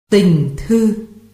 Tình thư.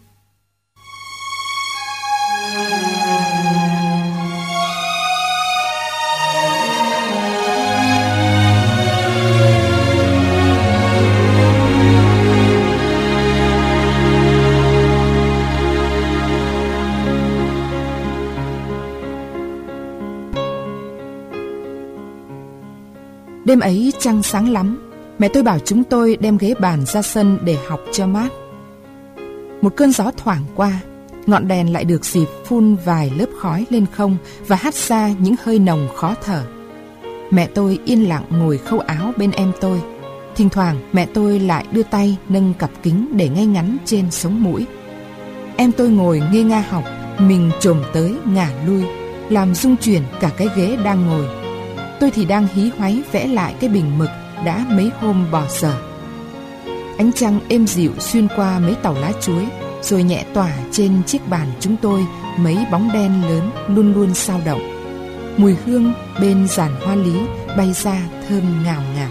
Đêm ấy trăng sáng lắm. Mẹ tôi bảo chúng tôi đem ghế bàn ra sân để học cho mát. Một cơn gió thoảng qua, ngọn đèn lại được dịp phun vài lớp khói lên không và hắt ra những hơi nồng khó thở. Mẹ tôi yên lặng ngồi khâu áo bên em tôi. Thỉnh thoảng mẹ tôi lại đưa tay nâng cặp kính để ngay ngắn trên sống mũi. Em tôi ngồi ngê nga học, mình chồm tới ngả lui, làm rung chuyển cả cái ghế đang ngồi. Tôi thì đang hí hoáy vẽ lại cái bình mực đã mấy hôm bỏ dở. Ánh trăng êm dịu xuyên qua mấy tàu lá chuối, rồi nhẹ tỏa trên chiếc bàn chúng tôi mấy bóng đen lớn luôn luôn sao động. Mùi hương bên giàn hoa lý bay ra thơm ngào ngạt.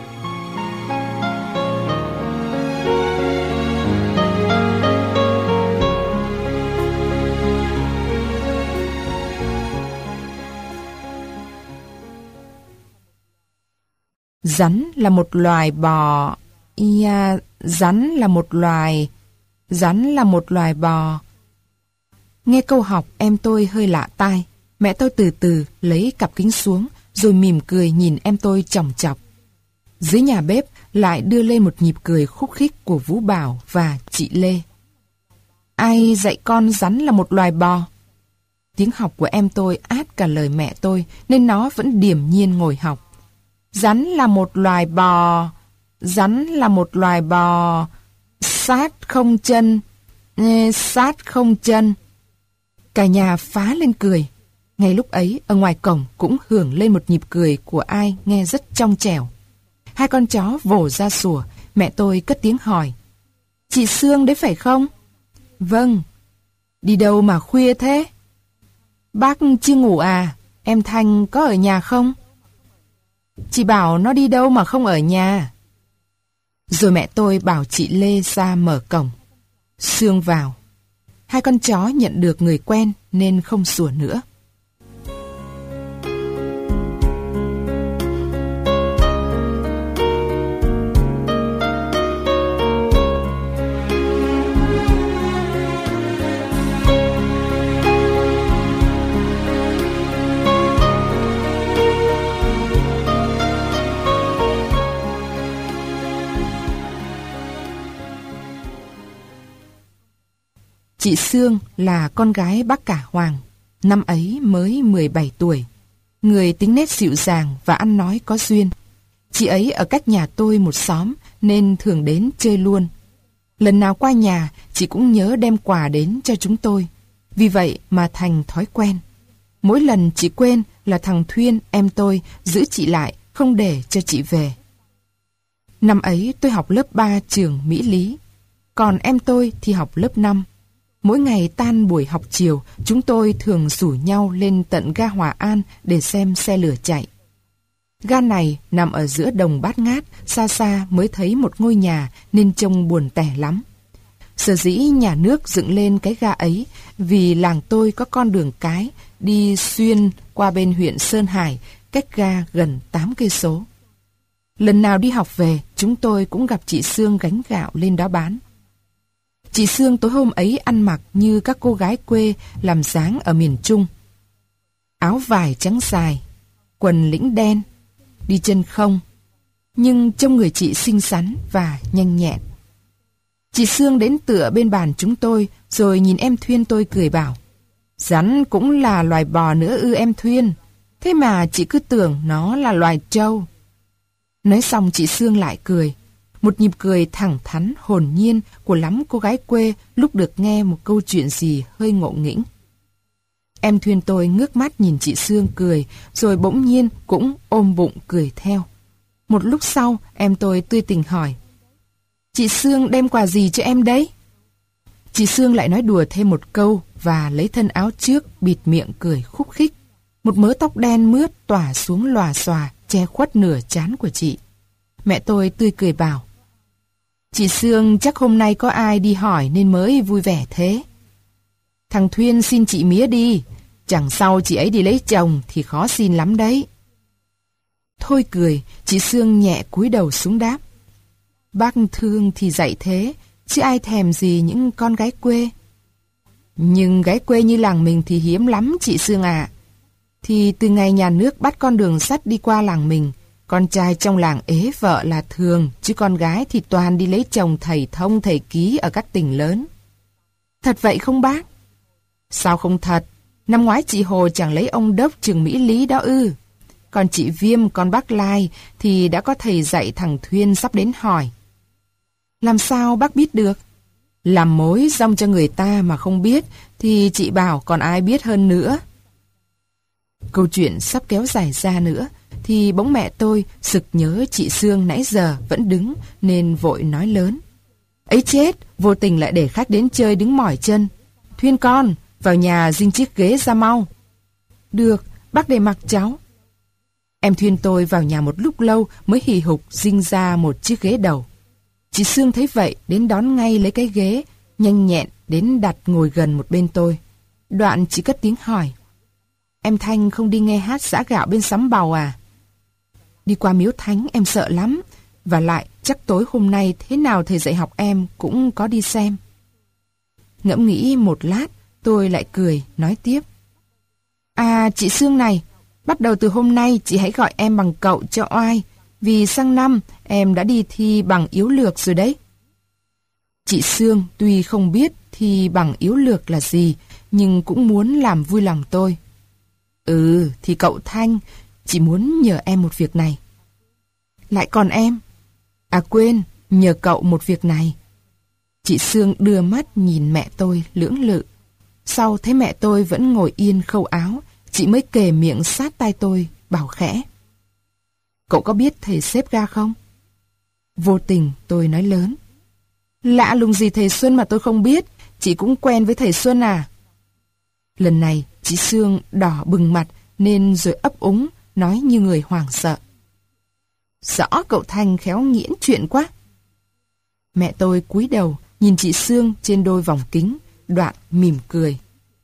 Rắn là một loài bò. Rắn là một loài bò. Nghe câu học em tôi hơi lạ tai. Mẹ tôi từ từ lấy cặp kính xuống, rồi mỉm cười nhìn em tôi chòng chọc. Dưới nhà bếp lại đưa lên một nhịp cười khúc khích của Vũ Bảo và chị Lê. Ai dạy con rắn là một loài bò? Tiếng học của em tôi át cả lời mẹ tôi, nên nó vẫn điềm nhiên ngồi học. Rắn là một loài bò. Rắn là một loài bò. Sát không chân. Sát không chân. Cả nhà phá lên cười. Ngay lúc ấy, ở ngoài cổng cũng hưởng lên một nhịp cười của ai nghe rất trong trẻo. Hai con chó vồ ra sủa. Mẹ tôi cất tiếng hỏi. Chị Sương đấy phải không? Vâng. Đi đâu mà khuya thế? Bác chưa ngủ à? Em Thanh có ở nhà không? Chị bảo nó đi đâu mà không ở nhà. Rồi mẹ tôi bảo chị Lê ra mở cổng. Sương vào. Hai con chó nhận được người quen nên không sủa nữa. Chị Sương là con gái bác cả Hoàng, năm ấy mới 17 tuổi. Người tính nét dịu dàng và ăn nói có duyên. Chị ấy ở cách nhà tôi một xóm nên thường đến chơi luôn. Lần nào qua nhà, chị cũng nhớ đem quà đến cho chúng tôi. Vì vậy mà thành thói quen. Mỗi lần chị quên là thằng Thuyên, em tôi, giữ chị lại, không để cho chị về. Năm ấy tôi học lớp 3 trường Mỹ Lý, còn em tôi thì học lớp 5. Mỗi ngày tan buổi học chiều, chúng tôi thường rủ nhau lên tận ga Hòa An để xem xe lửa chạy. Ga này nằm ở giữa đồng bát ngát, xa xa mới thấy một ngôi nhà nên trông buồn tẻ lắm. Sở dĩ nhà nước dựng lên cái ga ấy vì làng tôi có con đường cái đi xuyên qua bên huyện Sơn Hải, cách ga gần 8 cây số. Lần nào đi học về, chúng tôi cũng gặp chị Sương gánh gạo lên đó bán. Chị Sương tối hôm ấy ăn mặc như các cô gái quê làm dáng ở miền Trung. Áo vải trắng dài, quần lĩnh đen, đi chân không. Nhưng trông người chị xinh xắn và nhanh nhẹn. Chị Sương đến tựa bên bàn chúng tôi, rồi nhìn em Thuyên tôi cười bảo. Rắn cũng là loài bò nữa ư em Thuyên. Thế mà chị cứ tưởng nó là loài trâu. Nói xong chị Sương lại cười. Một nhịp cười thẳng thắn, hồn nhiên của lắm cô gái quê lúc được nghe một câu chuyện gì hơi ngộ nghĩnh. Em Thuyên tôi ngước mắt nhìn chị Sương cười, rồi bỗng nhiên cũng ôm bụng cười theo. Một lúc sau, em tôi tươi tỉnh hỏi. Chị Sương đem quà gì cho em đấy? Chị Sương lại nói đùa thêm một câu và lấy thân áo trước bịt miệng cười khúc khích. Một mớ tóc đen mướt tỏa xuống lòa xòa che khuất nửa trán của chị. Mẹ tôi tươi cười bảo. Chị Sương chắc hôm nay có ai đi hỏi nên mới vui vẻ thế. Thằng Thuyên xin chị Mía đi, chẳng sau chị ấy đi lấy chồng thì khó xin lắm đấy. Thôi cười, chị Sương nhẹ cúi đầu xuống đáp. Bác thương thì dạy thế, chứ ai thèm gì những con gái quê. Nhưng gái quê như làng mình thì hiếm lắm chị Sương ạ. Thì từ ngày nhà nước bắt con đường sắt đi qua làng mình, con trai trong làng ế vợ là thường, chứ con gái thì toàn đi lấy chồng thầy thông thầy ký ở các tỉnh lớn. Thật vậy không bác? Sao không thật? Năm ngoái chị Hồ chẳng lấy ông đốc trường Mỹ Lý đó ư? Còn chị Viêm, con bác Lai thì đã có thầy dạy thằng Thuyên sắp đến hỏi. Làm sao bác biết được? Làm mối dong cho người ta mà không biết thì chị bảo còn ai biết hơn nữa. Câu chuyện sắp kéo dài ra nữa thì bỗng mẹ tôi sực nhớ chị Sương nãy giờ vẫn đứng nên vội nói lớn. Ấy chết, vô tình lại để khách đến chơi đứng mỏi chân. Thuyên con, vào nhà dinh chiếc ghế ra mau. Được, bác để mặc cháu. Em Thuyên tôi vào nhà một lúc lâu mới hì hục dinh ra một chiếc ghế đầu. Chị Sương thấy vậy đến đón ngay lấy cái ghế, nhanh nhẹn đến đặt ngồi gần một bên tôi. Đoạn chị cất tiếng hỏi. Em Thanh không đi nghe hát giã gạo bên Sắm Bầu à? Đi qua miếu thánh em sợ lắm. Và lại chắc tối hôm nay thế nào thầy dạy học em cũng có đi xem. Ngẫm nghĩ một lát, tôi lại cười, nói tiếp. À chị Sương này, bắt đầu từ hôm nay chị hãy gọi em bằng cậu cho oai. Vì sang năm em đã đi thi bằng yếu lược rồi đấy. Chị Sương tuy không biết thi bằng yếu lược là gì, nhưng cũng muốn làm vui lòng tôi. Ừ, thì cậu Thanh, chị muốn nhờ em một việc này. Lại còn em? À quên, nhờ cậu một việc này. Chị Sương đưa mắt nhìn mẹ tôi lưỡng lự. Sau thấy mẹ tôi vẫn ngồi yên khâu áo, chị mới kề miệng sát tai tôi, bảo khẽ. Cậu có biết thầy xếp ga không? Vô tình tôi nói lớn. Lạ lùng gì thầy Xuân mà tôi không biết, chị cũng quen với thầy Xuân à? Lần này chị Sương đỏ bừng mặt nên rồi ấp úng, nói như người hoảng sợ. Rõ cậu Thanh khéo nghiễn chuyện quá. Mẹ tôi cúi đầu nhìn chị Sương trên đôi vòng kính, đoạn mỉm cười.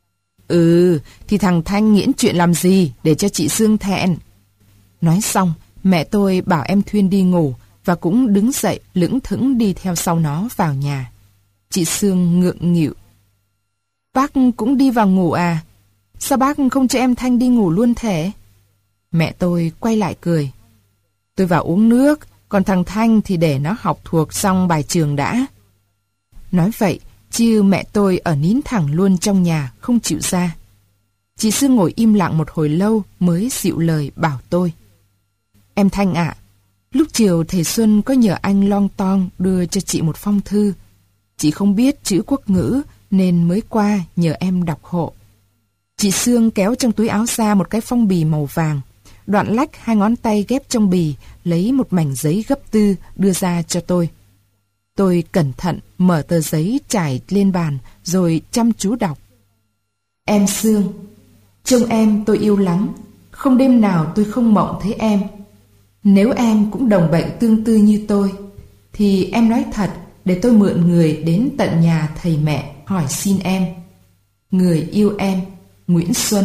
Ừ, thì thằng Thanh nghiễn chuyện làm gì để cho chị Sương thẹn. Nói xong, mẹ tôi bảo em Thuyên đi ngủ và cũng đứng dậy lững thững đi theo sau nó vào nhà. Chị Sương ngượng nghịu. Bác cũng đi vào ngủ à? Sao bác không cho em Thanh đi ngủ luôn thế? Mẹ tôi quay lại cười. Tôi vào uống nước, còn thằng Thanh thì để nó học thuộc xong bài trường đã. Nói vậy, chứ mẹ tôi ở nín thẳng luôn trong nhà, không chịu ra. Chị Sương ngồi im lặng một hồi lâu mới dịu lời bảo tôi. Em Thanh ạ, lúc chiều thầy Xuân có nhờ anh lon ton đưa cho chị một phong thư. Chị không biết chữ quốc ngữ nên mới qua nhờ em đọc hộ. Chị Sương kéo trong túi áo ra một cái phong bì màu vàng. Đoạn lách hai ngón tay ghép trong bì, lấy một mảnh giấy gấp tư đưa ra cho tôi. Tôi cẩn thận mở tờ giấy trải lên bàn rồi chăm chú đọc. Em Sương, trông em tôi yêu lắm, không đêm nào tôi không mộng thấy em. Nếu em cũng đồng bệnh tương tư như tôi, thì em nói thật để tôi mượn người đến tận nhà thầy mẹ hỏi xin em. Người yêu em, Nguyễn Xuân.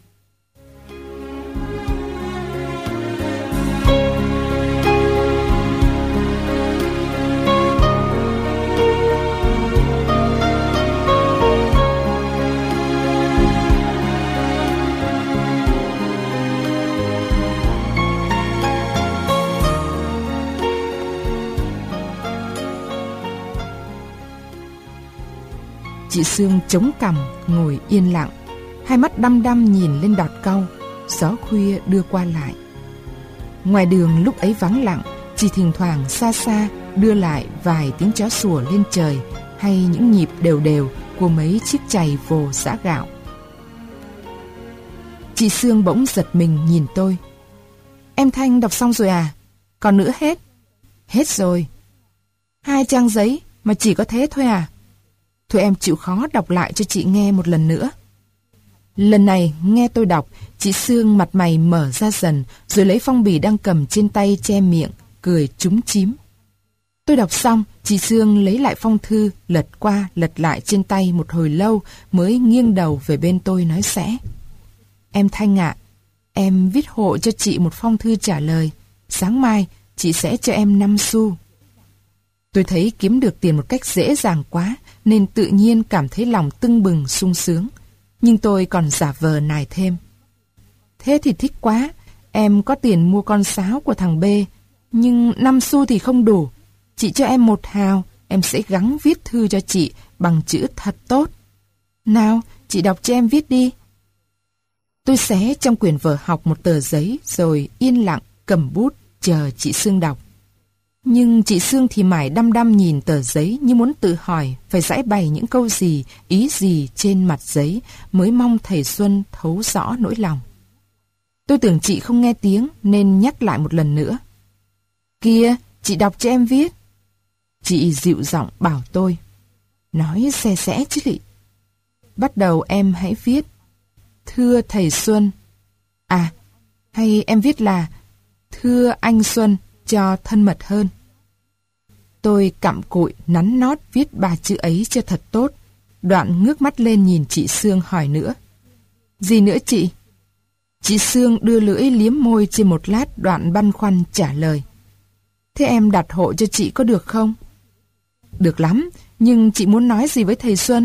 Chị Sương chống cằm ngồi yên lặng, hai mắt đăm đăm nhìn lên đọt cau, gió khuya đưa qua lại. Ngoài đường lúc ấy vắng lặng, chỉ thỉnh thoảng xa xa đưa lại vài tiếng chó sủa lên trời hay những nhịp đều đều của mấy chiếc chày vồ giã gạo. Chị Sương bỗng giật mình nhìn tôi. Em Thanh đọc xong rồi à? Còn nữa hết? Hết rồi. 2 trang giấy mà chỉ có thế thôi à? Thôi em chịu khó đọc lại cho chị nghe một lần nữa. Lần này nghe tôi đọc, chị Sương mặt mày mở ra dần, rồi lấy phong bì đang cầm trên tay che miệng, cười chúm chím. Tôi đọc xong, chị Sương lấy lại phong thư, lật qua, lật lại trên tay một hồi lâu mới nghiêng đầu về bên tôi nói khẽ. Em Thanh ạ, em viết hộ cho chị một phong thư trả lời. Sáng mai, chị sẽ cho em 5 xu. Tôi thấy kiếm được tiền một cách dễ dàng quá, nên tự nhiên cảm thấy lòng tưng bừng sung sướng. Nhưng tôi còn giả vờ nài thêm. Thế thì thích quá, em có tiền mua con sáo của thằng B, nhưng 5 xu thì không đủ. Chị cho em 1 hào, em sẽ gắng viết thư cho chị bằng chữ thật tốt. Nào, chị đọc cho em viết đi. Tôi xé trong quyển vở học một tờ giấy rồi yên lặng cầm bút chờ chị Sương đọc. Nhưng chị Sương thì mải đăm đăm nhìn tờ giấy như muốn tự hỏi phải giải bày những câu gì, ý gì trên mặt giấy mới mong thầy Xuân thấu rõ nỗi lòng. Tôi tưởng chị không nghe tiếng nên nhắc lại một lần nữa. Kìa, chị đọc cho em viết. Chị dịu giọng bảo tôi. Nói xe xẽ chứ lị. Bắt đầu em hãy viết. Thưa thầy Xuân. À, hay em viết là thưa anh Xuân cho thân mật hơn. Tôi cặm cụi nắn nót viết 3 chữ ấy cho thật tốt. Đoạn ngước mắt lên nhìn chị Sương hỏi nữa. Gì nữa chị? Chị Sương đưa lưỡi liếm môi trên một lát, đoạn băn khoăn trả lời. Thế em đặt hộ cho chị có được không? Được lắm, nhưng chị muốn nói gì với thầy Xuân?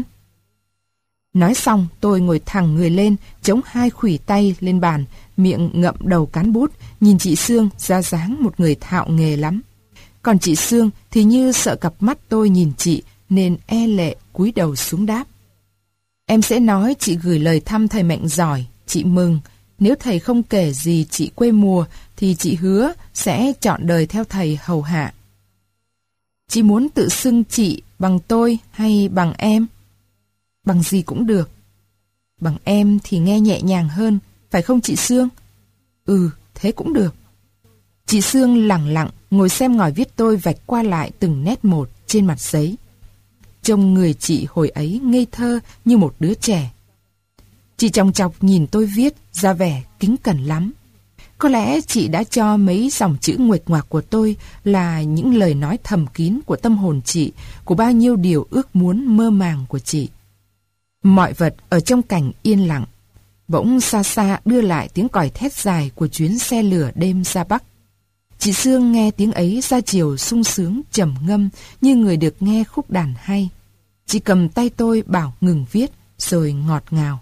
Nói xong, tôi ngồi thẳng người lên, chống 2 khuỷu tay lên bàn, miệng ngậm đầu cán bút, nhìn chị Sương ra dáng một người thạo nghề lắm. Còn chị Sương thì như sợ cặp mắt tôi nhìn chị, nên e lệ cúi đầu xuống đáp. Em sẽ nói chị gửi lời thăm thầy Mạnh giỏi, chị mừng. Nếu thầy không kể gì chị quê mùa, thì chị hứa sẽ trọn đời theo thầy hầu hạ. Chị muốn tự xưng chị bằng tôi hay bằng em? Bằng gì cũng được. Bằng em thì nghe nhẹ nhàng hơn, phải không chị Sương? Ừ, thế cũng được. Chị Sương lẳng lặng ngồi xem ngòi viết tôi vạch qua lại từng nét một trên mặt giấy. Trông người chị hồi ấy ngây thơ như một đứa trẻ. Chị chòng chọc nhìn tôi viết ra vẻ kính cẩn lắm. Có lẽ chị đã cho mấy dòng chữ nguệch ngoạc của tôi là những lời nói thầm kín của tâm hồn chị, của bao nhiêu điều ước muốn mơ màng của chị. Mọi vật ở trong cảnh yên lặng. Bỗng xa xa đưa lại tiếng còi thét dài của chuyến xe lửa đêm ra Bắc. Chị Sương nghe tiếng ấy ra chiều sung sướng trầm ngâm như người được nghe khúc đàn hay. Chị cầm tay tôi bảo ngừng viết rồi ngọt ngào.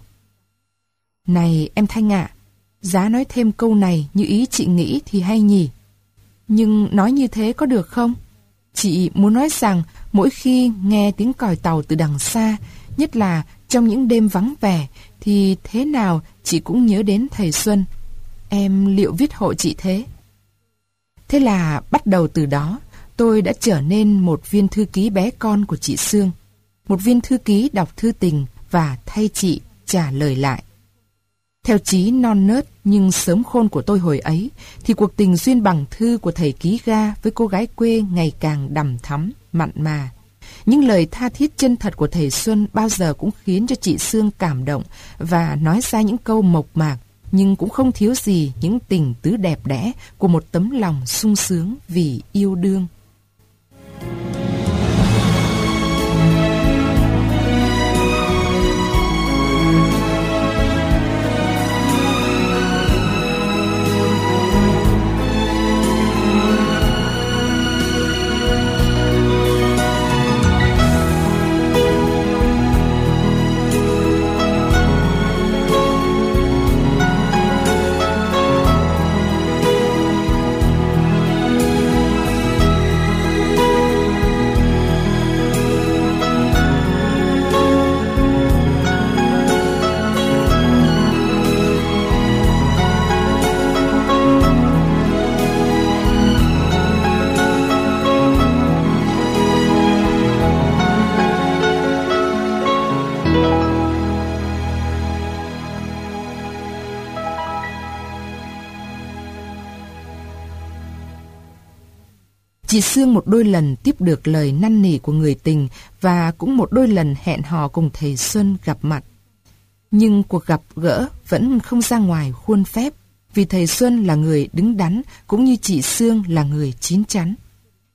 Này em Thanh ạ, giá nói thêm câu này như ý chị nghĩ thì hay nhỉ. Nhưng nói như thế có được không? Chị muốn nói rằng mỗi khi nghe tiếng còi tàu từ đằng xa, nhất là trong những đêm vắng vẻ, thì thế nào chị cũng nhớ đến thầy Xuân. Em liệu viết hộ chị thế? Thế là bắt đầu từ đó, tôi đã trở nên một viên thư ký bé con của chị Sương. Một viên thư ký đọc thư tình và thay chị trả lời lại. Theo chí non nớt nhưng sớm khôn của tôi hồi ấy, thì cuộc tình duyên bằng thư của thầy ký ga với cô gái quê ngày càng đằm thắm, mặn mà. Những lời tha thiết chân thật của thầy Xuân bao giờ cũng khiến cho chị Sương cảm động và nói ra những câu mộc mạc, nhưng cũng không thiếu gì những tình tứ đẹp đẽ của một tấm lòng sung sướng vì yêu đương. Chị Sương một đôi lần tiếp được lời năn nỉ của người tình và cũng một đôi lần hẹn hò cùng thầy Xuân gặp mặt. Nhưng cuộc gặp gỡ vẫn không ra ngoài khuôn phép, vì thầy Xuân là người đứng đắn cũng như chị Sương là người chín chắn.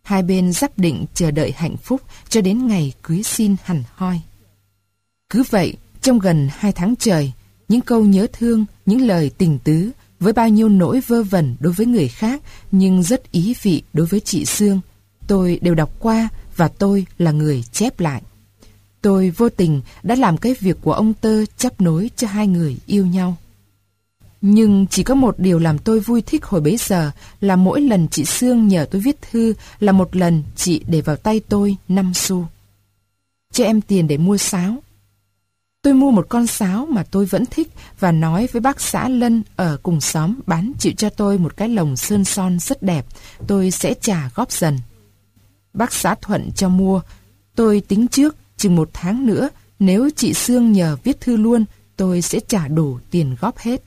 Hai bên dắp định chờ đợi hạnh phúc cho đến ngày cưới xin hẳn hoi. Cứ vậy, trong gần 2 tháng trời, những câu nhớ thương, những lời tình tứ, với bao nhiêu nỗi vơ vẩn đối với người khác nhưng rất ý vị đối với chị Sương, tôi đều đọc qua và tôi là người chép lại. Tôi vô tình đã làm cái việc của ông Tơ chắp nối cho hai người yêu nhau. Nhưng chỉ có một điều làm tôi vui thích hồi bấy giờ là mỗi lần chị Sương nhờ tôi viết thư là một lần chị để vào tay tôi 5 xu. Cho em tiền để mua sáo. Tôi mua một con sáo mà tôi vẫn thích và nói với bác xã Lân ở cùng xóm bán chịu cho tôi một cái lồng sơn son rất đẹp, tôi sẽ trả góp dần. Bác xã thuận cho mua, tôi tính trước chừng 1 tháng nữa, nếu chị Sương nhờ viết thư luôn, tôi sẽ trả đủ tiền góp hết.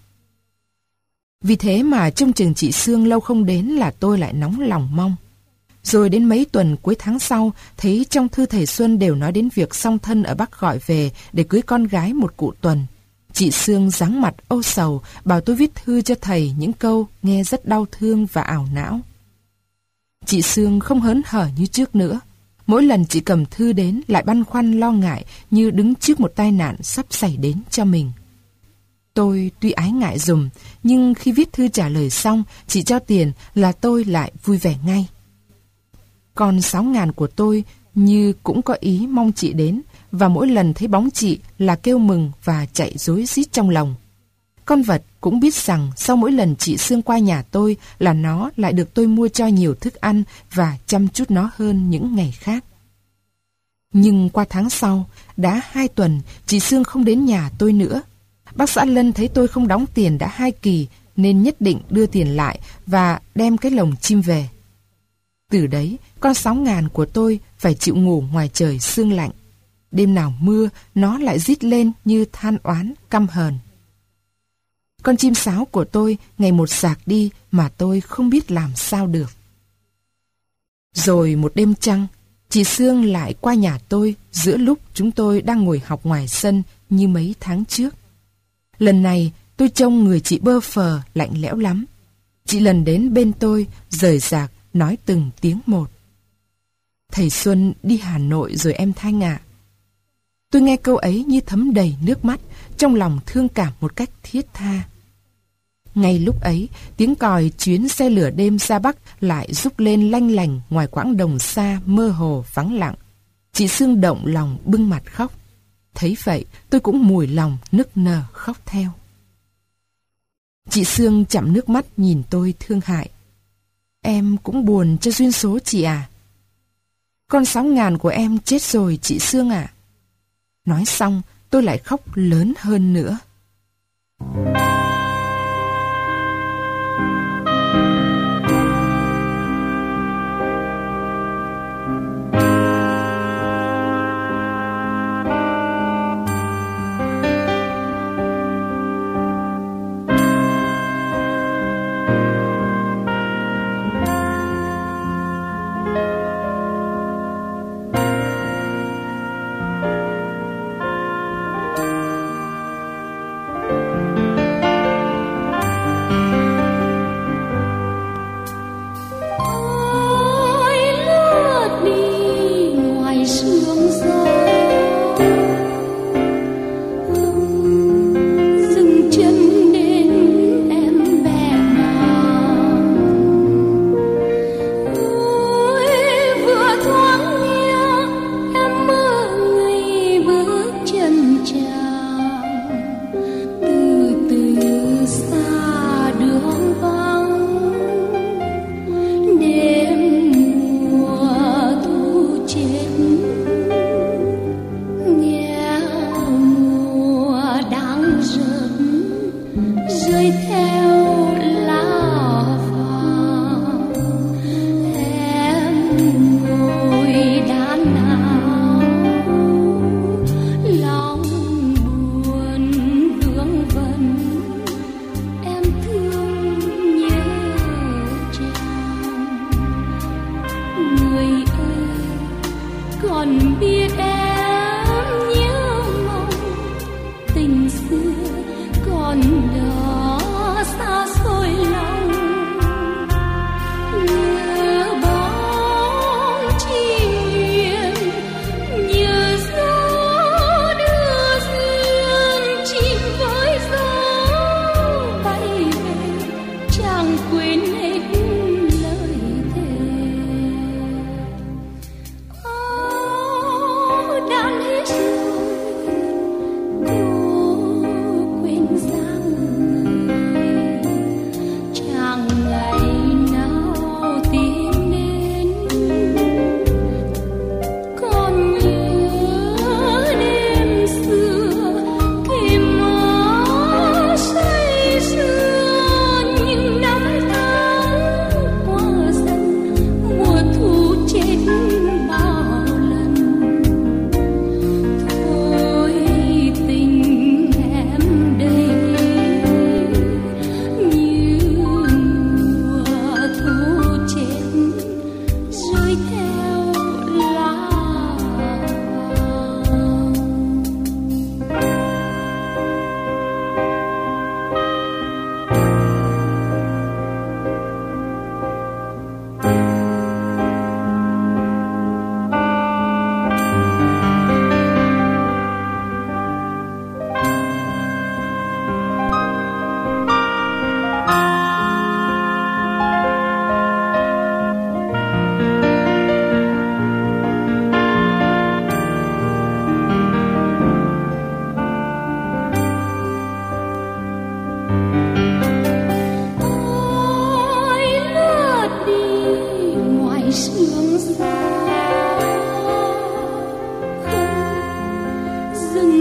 Vì thế mà trông chừng chị Sương lâu không đến là tôi lại nóng lòng mong. Rồi đến mấy tuần cuối tháng sau, thấy trong thư thầy Xuân đều nói đến việc song thân ở Bắc gọi về để cưới con gái một cụ Tuần. Chị Sương giáng mặt âu sầu, bảo tôi viết thư cho thầy những câu nghe rất đau thương và ảo não. Chị Sương không hớn hở như trước nữa. Mỗi lần chị cầm thư đến lại băn khoăn lo ngại như đứng trước một tai nạn sắp xảy đến cho mình. Tôi tuy ái ngại dùm, nhưng khi viết thư trả lời xong, chị cho tiền là tôi lại vui vẻ ngay. Con 6.000 của tôi như cũng có ý mong chị đến, và mỗi lần thấy bóng chị là kêu mừng và chạy rối rít trong lòng. Con vật cũng biết rằng sau mỗi lần chị Sương qua nhà tôi là nó lại được tôi mua cho nhiều thức ăn và chăm chút nó hơn những ngày khác. Nhưng qua tháng sau, đã 2 tuần, chị Sương không đến nhà tôi nữa. Bác xã Lân thấy tôi không đóng tiền đã 2 kỳ nên nhất định đưa tiền lại và đem cái lồng chim về. Từ đấy, con 6.000 của tôi phải chịu ngủ ngoài trời sương lạnh. Đêm nào mưa, nó lại rít lên như than oán, căm hờn. Con chim sáo của tôi ngày một rạc đi mà tôi không biết làm sao được. Rồi một đêm trăng, chị Sương lại qua nhà tôi giữa lúc chúng tôi đang ngồi học ngoài sân như mấy tháng trước. Lần này tôi trông người chị bơ phờ lạnh lẽo lắm. Chị lần đến bên tôi, rời rạc, nói từng tiếng một. Thầy Xuân đi Hà Nội rồi em Thanh ạ. Tôi nghe câu ấy như thấm đầy nước mắt, trong lòng thương cảm một cách thiết tha. Ngay lúc ấy, tiếng còi chuyến xe lửa đêm ra Bắc lại rúc lên lanh lành ngoài quãng đồng xa mơ hồ vắng lặng. Chị Sương động lòng bưng mặt khóc. Thấy vậy, tôi cũng mùi lòng nức nở khóc theo. Chị Sương chặm nước mắt nhìn tôi thương hại. Em cũng buồn cho duyên số chị à? Con 6.000 của em chết rồi chị Sương ạ. Nói xong, tôi lại khóc lớn hơn nữa.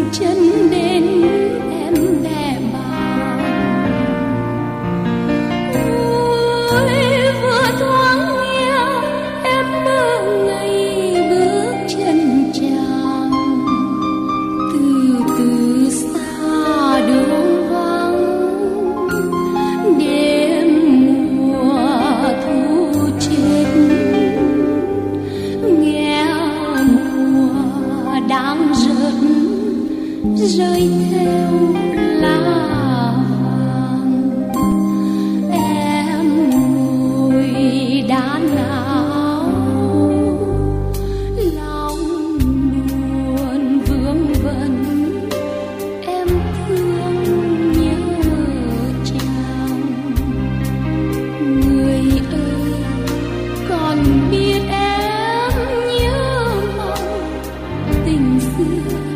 chân đến em đẻ bàn. Ôi vừa thoáng nghe em mơ ngày bước chân chàng, từ từ xa đường vắng đêm mùa thu chết, nghe mùa đang rớt rơi theo lá vàng. Em ngồi đan áo lòng buồn vương vấn, em thương nhớ chàng. Người ơi còn biết em nhớ mong tình xưa